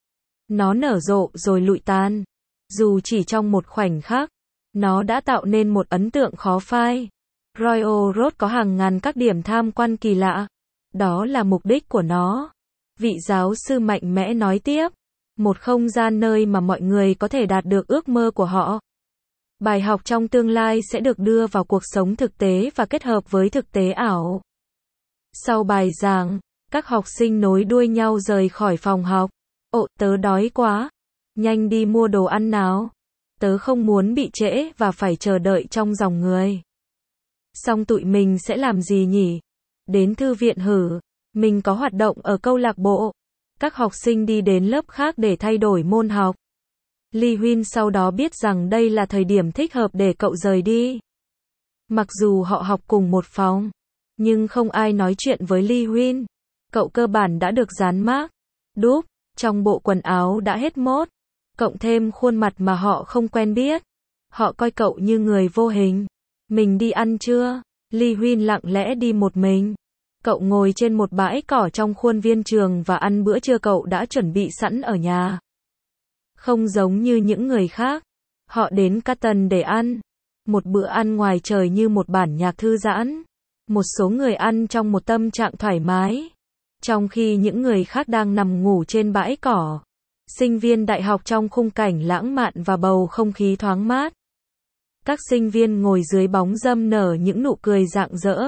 Nó nở rộ rồi lụi tàn. Dù chỉ trong một khoảnh khắc, nó đã tạo nên một ấn tượng khó phai. Royal Road có hàng ngàn các điểm tham quan kỳ lạ. Đó là mục đích của nó. Vị giáo sư mạnh mẽ nói tiếp. Một không gian nơi mà mọi người có thể đạt được ước mơ của họ. Bài học trong tương lai sẽ được đưa vào cuộc sống thực tế và kết hợp với thực tế ảo. Sau bài giảng, các học sinh nối đuôi nhau rời khỏi phòng học. Ồ, tớ đói quá. Nhanh đi mua đồ ăn nào. Tớ không muốn bị trễ và phải chờ đợi trong dòng người. Xong tụi mình sẽ làm gì nhỉ? Đến thư viện hử? Mình có hoạt động ở câu lạc bộ. Các học sinh đi đến lớp khác để thay đổi môn học. Lee Huynh sau đó biết rằng đây là thời điểm thích hợp để cậu rời đi. Mặc dù họ học cùng một phòng, nhưng không ai nói chuyện với Lee Huynh. Cậu cơ bản đã được dán mác đúp trong bộ quần áo đã hết mốt, cộng thêm khuôn mặt mà họ không quen biết. Họ coi cậu như người vô hình. Mình đi ăn chưa? Lee Huynh lặng lẽ đi một mình. Cậu ngồi trên một bãi cỏ trong khuôn viên trường và ăn bữa trưa cậu đã chuẩn bị sẵn ở nhà. Không giống như những người khác, họ đến Canton để ăn. Một bữa ăn ngoài trời như một bản nhạc thư giãn. Một số người ăn trong một tâm trạng thoải mái, trong khi những người khác đang nằm ngủ trên bãi cỏ. Sinh viên đại học trong khung cảnh lãng mạn và bầu không khí thoáng mát. Các sinh viên ngồi dưới bóng râm nở những nụ cười rạng rỡ.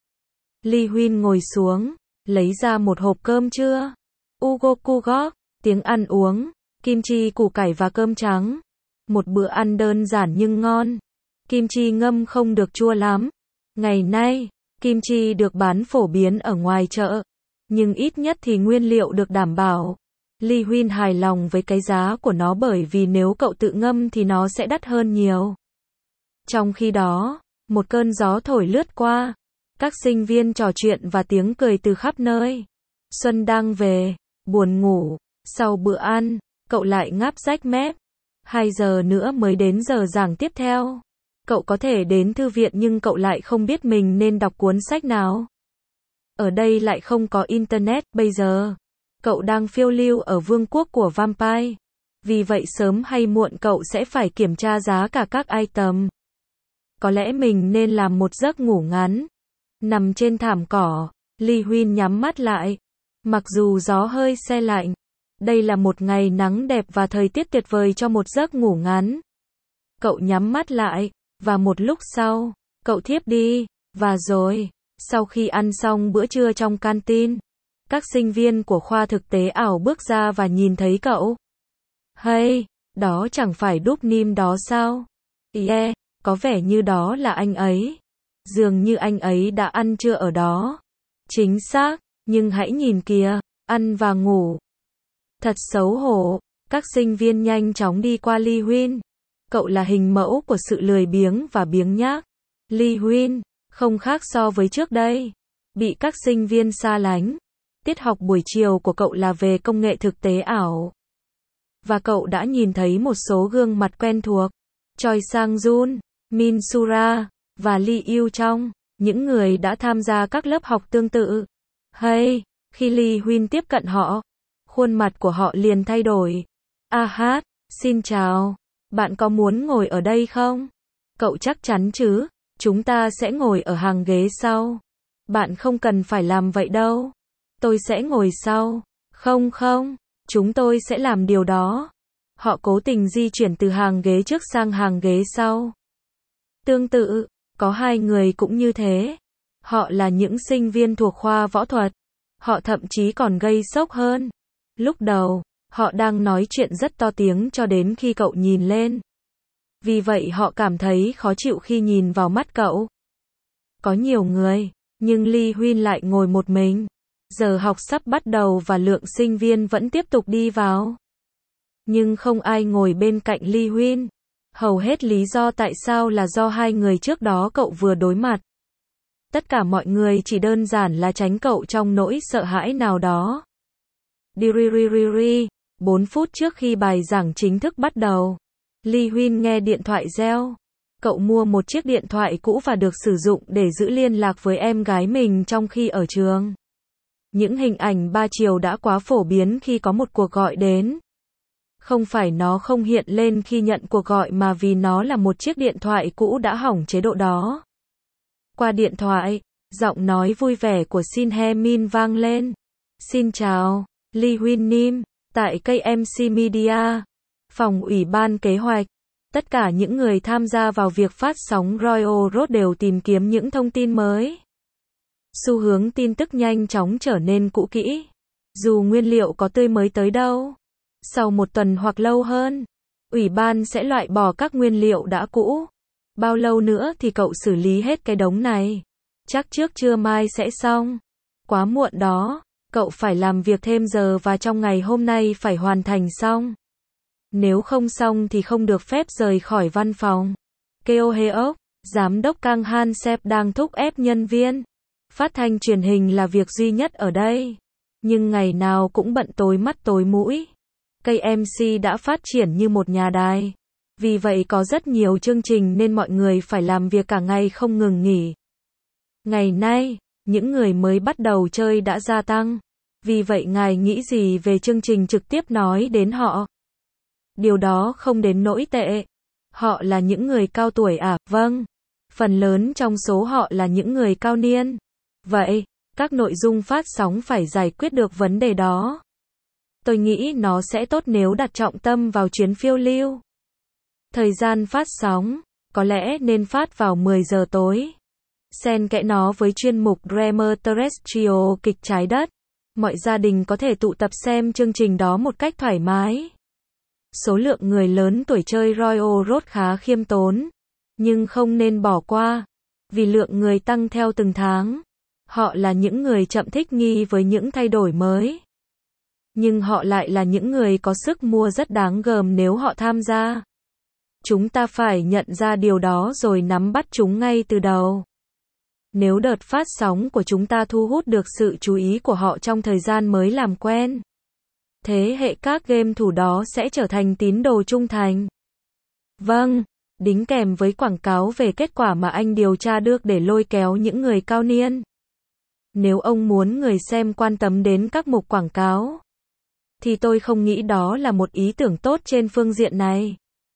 Lee Huynh ngồi xuống, lấy ra một hộp cơm trưa. Ugokugok, tiếng ăn uống, kim chi củ cải và cơm trắng. Một bữa ăn đơn giản nhưng ngon. Kim chi ngâm không được chua lắm. Ngày nay, kim chi được bán phổ biến ở ngoài chợ, nhưng ít nhất thì nguyên liệu được đảm bảo. Lee Huynh hài lòng với cái giá của nó bởi vì nếu cậu tự ngâm thì nó sẽ đắt hơn nhiều. Trong khi đó, một cơn gió thổi lướt qua. Các sinh viên trò chuyện và tiếng cười từ khắp nơi. Xuân đang về, buồn ngủ. Sau bữa ăn, cậu lại ngáp rách mép. 2 giờ nữa mới đến giờ giảng tiếp theo. Cậu có thể đến thư viện nhưng cậu lại không biết mình nên đọc cuốn sách nào. Ở đây lại không có internet bây giờ. Cậu đang phiêu lưu ở vương quốc của vampire. Vì vậy sớm hay muộn cậu sẽ phải kiểm tra giá cả các item. Có lẽ mình nên làm một giấc ngủ ngắn. Nằm trên thảm cỏ, Lee Huynh nhắm mắt lại. Mặc dù gió hơi se lạnh, đây là một ngày nắng đẹp và thời tiết tuyệt vời cho một giấc ngủ ngắn. Cậu nhắm mắt lại, và một lúc sau, cậu thiếp đi. Và rồi, sau khi ăn xong bữa trưa trong canteen, các sinh viên của khoa thực tế ảo bước ra và nhìn thấy cậu. Hey, đó chẳng phải Đúp Nim đó sao? Yeah, có vẻ như đó là anh ấy. Dường như anh ấy đã ăn trưa ở đó. Chính xác, nhưng hãy nhìn kìa, ăn và ngủ. Thật xấu hổ. Các sinh viên nhanh chóng đi qua Lee Huynh. Cậu là hình mẫu của sự lười biếng và biếng nhác. Lee Huynh, không khác so với trước đây. bị các sinh viên xa lánh. Tiết học buổi chiều của cậu là về công nghệ thực tế ảo. Và cậu đã nhìn thấy một số gương mặt quen thuộc. Choi Sang-jun, Min Sura, và Lee Yu Trong, những người đã tham gia các lớp học tương tự. Hey, khi Lee Huynh tiếp cận họ, khuôn mặt của họ liền thay đổi. Hát, xin chào, bạn có muốn ngồi ở đây không? Cậu chắc chắn chứ, chúng ta sẽ ngồi ở hàng ghế sau. Bạn không cần phải làm vậy đâu. Tôi sẽ ngồi sau. Không, chúng tôi sẽ làm điều đó. Họ cố tình di chuyển từ hàng ghế trước sang hàng ghế sau. Tương tự, có hai người cũng như thế. Họ là những sinh viên thuộc khoa võ thuật. Họ thậm chí còn gây sốc hơn. Lúc đầu, họ đang nói chuyện rất to tiếng cho đến khi cậu nhìn lên. Vì vậy họ cảm thấy khó chịu khi nhìn vào mắt cậu. Có nhiều người, nhưng Lee Huynh lại ngồi một mình. Giờ học sắp bắt đầu và lượng sinh viên vẫn tiếp tục đi vào. Nhưng không ai ngồi bên cạnh Lee Huynh. Hầu hết lý do tại sao là do hai người trước đó cậu vừa đối mặt. Tất cả mọi người chỉ đơn giản là tránh cậu trong nỗi sợ hãi nào đó. 4 phút trước khi bài giảng chính thức bắt đầu, Lee Huynh nghe điện thoại reo. Cậu mua một chiếc điện thoại cũ và được sử dụng để giữ liên lạc với em gái mình trong khi ở trường. Những hình ảnh 3 chiều đã quá phổ biến khi có một cuộc gọi đến. Không phải nó không hiện lên khi nhận cuộc gọi mà vì nó là một chiếc điện thoại cũ đã hỏng chế độ đó. Qua điện thoại, giọng nói vui vẻ của Shin Hye Min vang lên. Xin chào, Lee Huynh Nim, tại KMC Media, phòng ủy ban kế hoạch. Tất cả những người tham gia vào việc phát sóng Royal Road đều tìm kiếm những thông tin mới. Xu hướng tin tức nhanh chóng trở nên cũ kỹ. Dù nguyên liệu có tươi mới tới đâu, sau một tuần hoặc lâu hơn, ủy ban sẽ loại bỏ các nguyên liệu đã cũ. Bao lâu nữa thì cậu xử lý hết cái đống này? Chắc trước trưa mai sẽ xong. Quá muộn đó, cậu phải làm việc thêm giờ và trong ngày hôm nay phải hoàn thành xong. Nếu không xong thì không được phép rời khỏi văn phòng. Keo Heok, giám đốc Kang Han Sep đang thúc ép nhân viên. Phát thanh truyền hình là việc duy nhất ở đây. Nhưng ngày nào cũng bận tối mắt tối mũi. KMC đã phát triển như một nhà đài. Vì vậy có rất nhiều chương trình nên mọi người phải làm việc cả ngày không ngừng nghỉ. Ngày nay, những người mới bắt đầu chơi đã gia tăng. Vì vậy ngài nghĩ gì về chương trình trực tiếp nói đến họ? Điều đó không đến nỗi tệ. Họ là những người cao tuổi à? Vâng. Phần lớn trong số họ là những người cao niên. Vậy, các nội dung phát sóng phải giải quyết được vấn đề đó. Tôi nghĩ nó sẽ tốt nếu đặt trọng tâm vào chuyến phiêu lưu. Thời gian phát sóng, có lẽ nên phát vào 10 giờ tối. Xen kẽ nó với chuyên mục Dreamer Terrestrial kịch trái đất. Mọi gia đình có thể tụ tập xem chương trình đó một cách thoải mái. Số lượng người lớn tuổi chơi Royal Road khá khiêm tốn. Nhưng không nên bỏ qua. Vì lượng người tăng theo từng tháng. Họ là những người chậm thích nghi với những thay đổi mới. Nhưng họ lại là những người có sức mua rất đáng gờm nếu họ tham gia. Chúng ta phải nhận ra điều đó rồi nắm bắt chúng ngay từ đầu. Nếu đợt phát sóng của chúng ta thu hút được sự chú ý của họ trong thời gian mới làm quen, thế hệ các game thủ đó sẽ trở thành tín đồ trung thành. Vâng, đính kèm với quảng cáo về kết quả mà anh điều tra được để lôi kéo những người cao niên. Nếu ông muốn người xem quan tâm đến các mục quảng cáo, thì tôi không nghĩ đó là một ý tưởng tốt trên phương diện này.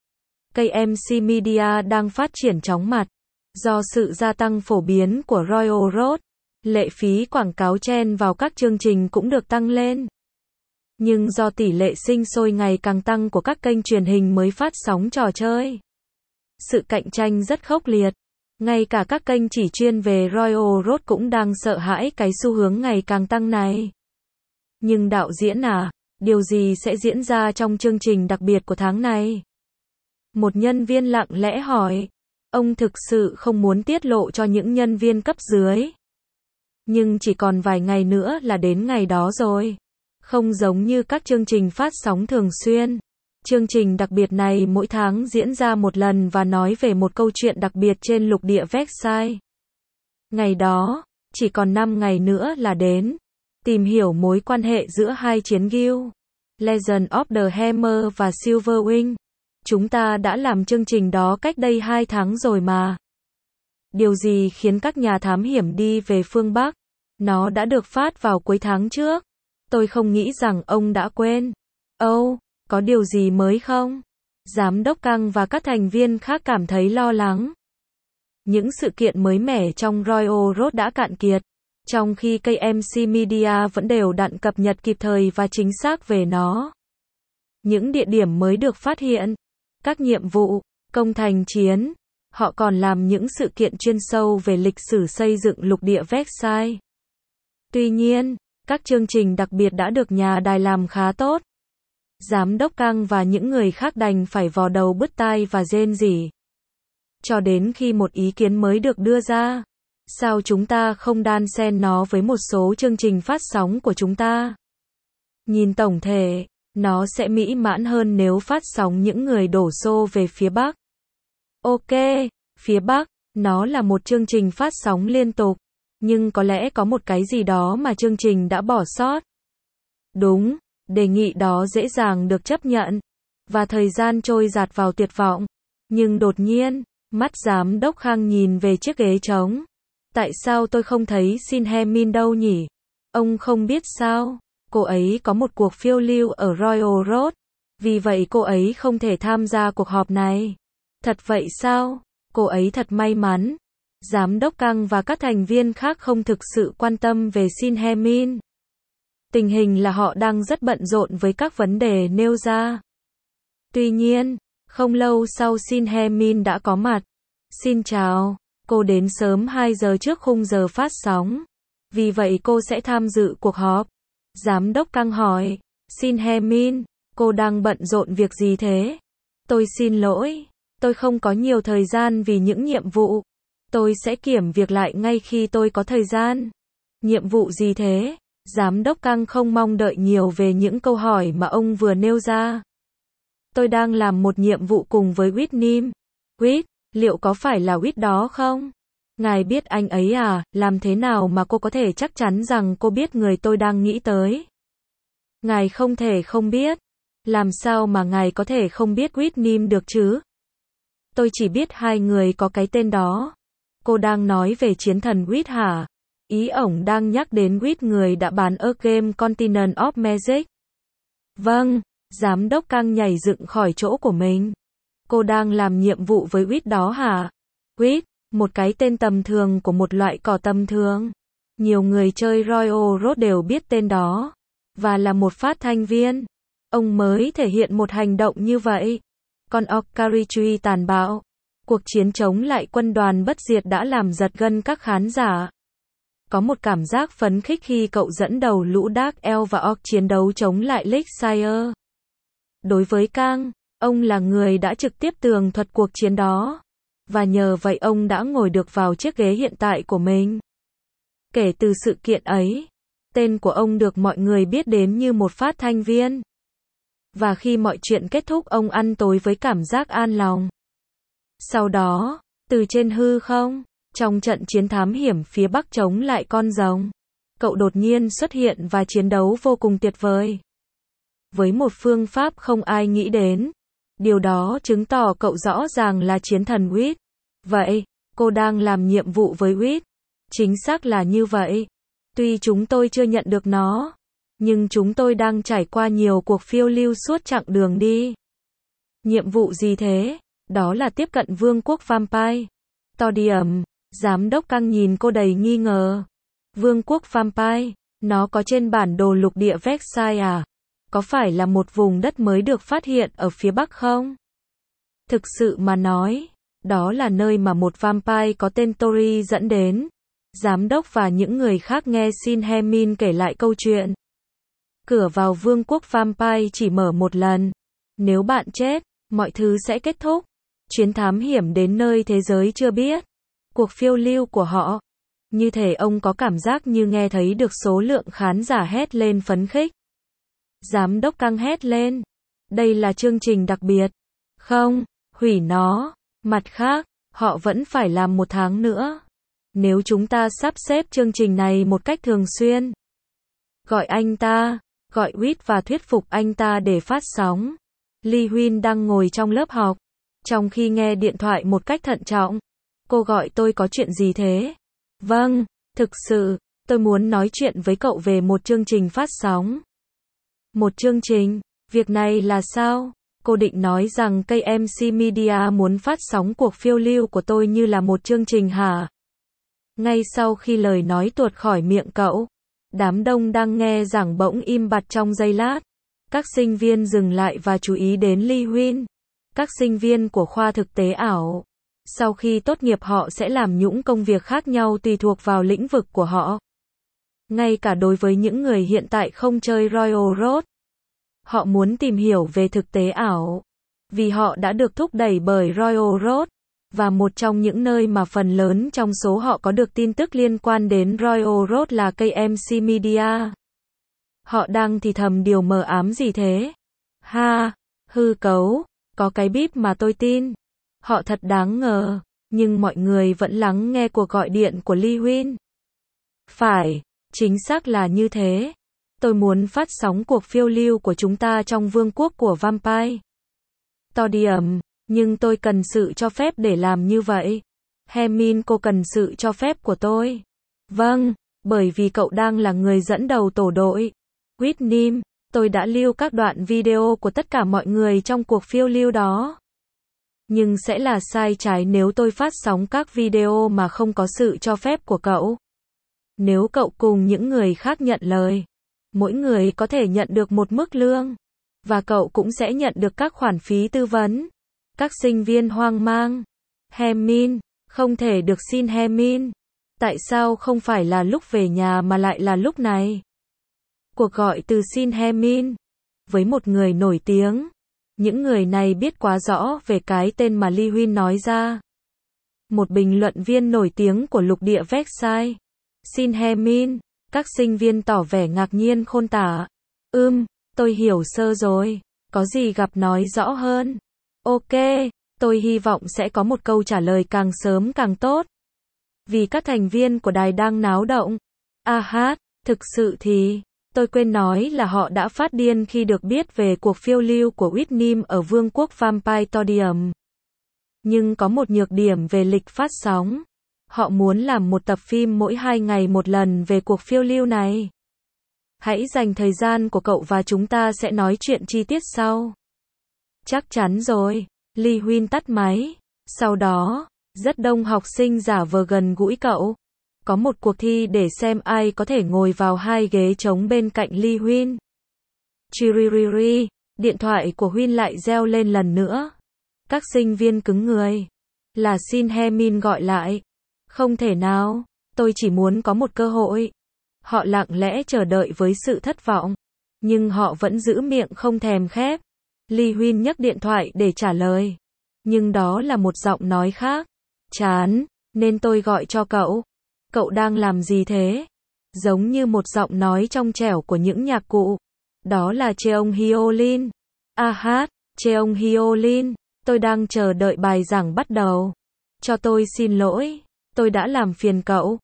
KMC Media đang phát triển chóng mặt. Do sự gia tăng phổ biến của Royal Road, lệ phí quảng cáo chen vào các chương trình cũng được tăng lên. Nhưng do tỷ lệ sinh sôi ngày càng tăng của các kênh truyền hình mới phát sóng trò chơi, sự cạnh tranh rất khốc liệt. Ngay cả các kênh chỉ chuyên về Royal Road cũng đang sợ hãi cái xu hướng ngày càng tăng này. Nhưng đạo diễn à, điều gì sẽ diễn ra trong chương trình đặc biệt của tháng này? Một nhân viên lặng lẽ hỏi. Ông thực sự không muốn tiết lộ cho những nhân viên cấp dưới. Nhưng chỉ còn vài ngày nữa là đến ngày đó rồi. Không giống như các chương trình phát sóng thường xuyên. Chương trình đặc biệt này mỗi tháng diễn ra một lần và nói về một câu chuyện đặc biệt trên lục địa Versailles. Ngày đó, Chỉ còn 5 ngày nữa là đến. Tìm hiểu mối quan hệ giữa hai chiến guild, Legend of the Hammer và Silverwing. Chúng ta đã làm chương trình đó cách đây 2 tháng rồi mà. Điều gì khiến các nhà thám hiểm đi về phương Bắc? Nó đã được phát vào cuối tháng trước. Tôi không nghĩ rằng ông đã quên. Có điều gì mới không? Giám đốc Căng và các thành viên khác cảm thấy lo lắng. Những sự kiện mới mẻ trong Royal Road đã cạn kiệt, trong khi KMC Media vẫn đều đặn cập nhật kịp thời và chính xác về nó. Những địa điểm mới được phát hiện, các nhiệm vụ, công thành chiến. Họ còn làm những sự kiện chuyên sâu về lịch sử xây dựng lục địa Versailles. Tuy nhiên, các chương trình đặc biệt đã được nhà đài làm khá tốt. Giám đốc Căng và những người khác đành phải vò đầu bứt tai và rên rỉ. Cho đến khi một ý kiến mới được đưa ra. Sao chúng ta không đan xen nó với một số chương trình phát sóng của chúng ta? Nhìn tổng thể, nó sẽ mỹ mãn hơn nếu phát sóng những người đổ xô về phía Bắc. Ok, phía Bắc, nó là một chương trình phát sóng liên tục, nhưng có lẽ có một cái gì đó mà chương trình đã bỏ sót. Đúng, đề nghị đó dễ dàng được chấp nhận, và thời gian trôi dạt vào tuyệt vọng. Nhưng đột nhiên, mắt giám đốc Khang nhìn về chiếc ghế trống. Tại sao tôi không thấy Sin He Min đâu nhỉ? Ông không biết sao? Cô ấy có một cuộc phiêu lưu ở Royal Road, vì vậy cô ấy không thể tham gia cuộc họp này. Thật vậy sao? Cô ấy thật may mắn. Giám đốc Căng và các thành viên khác không thực sự quan tâm về Sin He Min. Tình hình là họ đang rất bận rộn với các vấn đề nêu ra. Tuy nhiên, không lâu sau Sin He Min đã có mặt. Xin chào, cô đến sớm 2 giờ trước khung giờ phát sóng. Vì vậy cô sẽ tham dự cuộc họp. Giám đốc Căng hỏi, Sin He Min, cô đang bận rộn việc gì thế? Tôi xin lỗi, tôi không có nhiều thời gian vì những nhiệm vụ. Tôi sẽ kiểm việc lại ngay khi tôi có thời gian. Nhiệm vụ gì thế? Giám đốc Căng không mong đợi nhiều về những câu hỏi mà ông vừa nêu ra. Tôi đang làm một nhiệm vụ cùng với Whitney. Whit, liệu có phải là Whit đó không? Ngài biết anh ấy à? Làm thế nào mà cô có thể chắc chắn rằng cô biết người tôi đang nghĩ tới? Ngài không thể không biết. Làm sao mà ngài có thể không biết Whitney được chứ? Tôi chỉ biết hai người có cái tên đó. Cô đang nói về chiến thần Whit hả? Ý ổng đang nhắc đến Whit người đã bán ở game Continent of Magic. Vâng, giám đốc Căng nhảy dựng khỏi chỗ của mình. Cô đang làm nhiệm vụ với Whit đó hả? Whit, một cái tên tầm thường của một loại cỏ tầm thường. Nhiều người chơi Royal Road đều biết tên đó. Và là một phát thanh viên. Ông mới thể hiện một hành động như vậy. Còn Okarichi tàn bạo. Cuộc chiến chống lại quân đoàn bất diệt đã làm giật gân các khán giả. Có một cảm giác phấn khích khi cậu dẫn đầu lũ Dark Elf và Orc chiến đấu chống lại Lakeshire. Đối với Cang, ông là người đã trực tiếp tường thuật cuộc chiến đó. Và nhờ vậy ông đã ngồi được vào chiếc ghế hiện tại của mình. Kể từ sự kiện ấy, tên của ông được mọi người biết đến như một phát thanh viên. Và khi mọi chuyện kết thúc ông ăn tối với cảm giác an lòng. Sau đó, từ trên hư không, trong trận chiến thám hiểm phía Bắc chống lại con rồng, cậu đột nhiên xuất hiện và chiến đấu vô cùng tuyệt vời. Với một phương pháp không ai nghĩ đến. Điều đó chứng tỏ cậu rõ ràng là chiến thần Whit. Vậy, cô đang làm nhiệm vụ với Whit. Chính xác là như vậy. Tuy chúng tôi chưa nhận được nó, nhưng chúng tôi đang trải qua nhiều cuộc phiêu lưu suốt chặng đường đi. Nhiệm vụ gì thế? Đó là tiếp cận vương quốc Vampire. Todium, giám đốc Căng nhìn cô đầy nghi ngờ. Vương quốc Vampire, nó có trên bản đồ lục địa Versailles à? Có phải là một vùng đất mới được phát hiện ở phía Bắc không? Thực sự mà nói, đó là nơi mà một vampire có tên Tori dẫn đến. Giám đốc và những người khác nghe Sin He Min kể lại câu chuyện. Cửa vào vương quốc vampire chỉ mở một lần. Nếu bạn chết, mọi thứ sẽ kết thúc. Chuyến thám hiểm đến nơi thế giới chưa biết. Cuộc phiêu lưu của họ. Như thể ông có cảm giác như nghe thấy được số lượng khán giả hét lên phấn khích. Giám đốc Căng hét lên. Đây là chương trình đặc biệt. Không, hủy nó. Mặt khác, họ vẫn phải làm 1 tháng nữa. Nếu chúng ta sắp xếp chương trình này một cách thường xuyên, gọi anh ta, gọi Whit và thuyết phục anh ta để phát sóng. Lee Huyên đang ngồi trong lớp học, trong khi nghe điện thoại một cách thận trọng. Cô gọi tôi có chuyện gì thế? Vâng, thực sự, tôi muốn nói chuyện với cậu về một chương trình phát sóng. Một chương trình? Việc này là sao? Cô định nói rằng KMC Media muốn phát sóng cuộc phiêu lưu của tôi như là một chương trình hả? Ngay sau khi lời nói tuột khỏi miệng cậu, đám đông đang nghe giảng bỗng im bặt trong giây lát. Các sinh viên dừng lại và chú ý đến Lee Huyên. Các sinh viên của khoa thực tế ảo. Sau khi tốt nghiệp họ sẽ làm những công việc khác nhau tùy thuộc vào lĩnh vực của họ. Ngay cả đối với những người hiện tại không chơi Royal Road, họ muốn tìm hiểu về thực tế ảo. Vì họ đã được thúc đẩy bởi Royal Road, và một trong những nơi mà phần lớn trong số họ có được tin tức liên quan đến Royal Road là KMC Media. Họ đang thì thầm điều mờ ám gì thế? Ha, hư cấu, có cái bíp mà tôi tin. Họ thật đáng ngờ, nhưng mọi người vẫn lắng nghe cuộc gọi điện của Lee Huyên. Phải, chính xác là như thế. Tôi muốn phát sóng cuộc phiêu lưu của chúng ta trong vương quốc của Vampire Stadium, nhưng tôi cần sự cho phép để làm như vậy. Hermine, cô cần sự cho phép của tôi. Vâng, bởi vì cậu đang là người dẫn đầu tổ đội. Whitney, tôi đã lưu các đoạn video của tất cả mọi người trong cuộc phiêu lưu đó. Nhưng sẽ là sai trái nếu tôi phát sóng các video mà không có sự cho phép của cậu. Nếu cậu cùng những người khác nhận lời, mỗi người có thể nhận được một mức lương, và cậu cũng sẽ nhận được các khoản phí tư vấn. Các sinh viên hoang mang. Hermine, không thể được xin Hermine. Tại sao không phải là lúc về nhà mà lại là lúc này? Cuộc gọi từ xin Hermine. Với một người nổi tiếng, những người này biết quá rõ về cái tên mà Lee Huyên nói ra. Một bình luận viên nổi tiếng của lục địa Versailles. Xin Hermine, các sinh viên tỏ vẻ ngạc nhiên khôn tả. Tôi hiểu sơ rồi. Có gì gặp nói rõ hơn. Ok, tôi hy vọng sẽ có một câu trả lời càng sớm càng tốt. Vì các thành viên của đài đang náo động. Thực sự thì, tôi quên nói là họ đã phát điên khi được biết về cuộc phiêu lưu của Whitney ở vương quốc Vampire Stadium. Nhưng có một nhược điểm về lịch phát sóng. Họ muốn làm một tập phim mỗi 2 ngày một lần về cuộc phiêu lưu này. Hãy dành thời gian của cậu và chúng ta sẽ nói chuyện chi tiết sau. Chắc chắn rồi. Lee Huyên tắt máy. Sau đó, rất đông học sinh giả vờ gần gũi cậu. Có một cuộc thi để xem ai có thể ngồi vào 2 ghế trống bên cạnh Lee Huyên. Chiririri, điện thoại của Huyên lại reo lên lần nữa. Các sinh viên cứng người. Là xin Hermine gọi lại. Không thể nào, tôi chỉ muốn có một cơ hội. Họ lặng lẽ chờ đợi với sự thất vọng. Nhưng họ vẫn giữ miệng không thèm khép. Lee Huyên nhấc điện thoại để trả lời. Nhưng đó là một giọng nói khác. Chán, nên tôi gọi cho cậu. Cậu đang làm gì thế? Giống như một giọng nói trong trẻo của những nhạc cụ. Đó là Cheong Hyolyn. Cheong Hyolyn, tôi đang chờ đợi bài giảng bắt đầu. Cho tôi xin lỗi, tôi đã làm phiền cậu.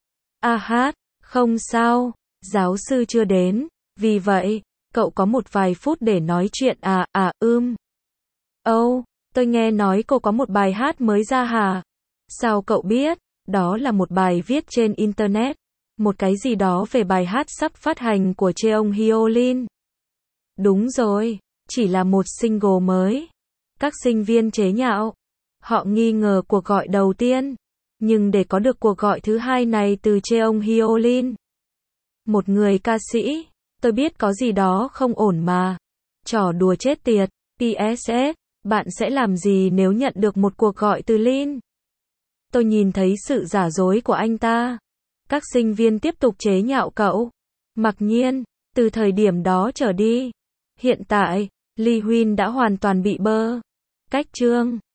Không sao, giáo sư chưa đến, vì vậy, cậu có một vài phút để nói chuyện tôi nghe nói cô có một bài hát mới ra hả? Sao cậu biết? Đó là một bài viết trên Internet. Một cái gì đó về bài hát sắp phát hành của Cheong Hyolyn. Đúng rồi, chỉ là một single mới. Các sinh viên chế nhạo. Họ nghi ngờ cuộc gọi đầu tiên. Nhưng để có được cuộc gọi thứ hai này từ Cheong Hyolyn. Một người ca sĩ. Tôi biết có gì đó không ổn mà. Trò đùa chết tiệt. PSS, bạn sẽ làm gì nếu nhận được một cuộc gọi từ Lin? Tôi nhìn thấy sự giả dối của anh ta. Các sinh viên tiếp tục chế nhạo cậu. Mặc nhiên, từ thời điểm đó trở đi, hiện tại, Lee Huyên đã hoàn toàn bị bơ. Cách chương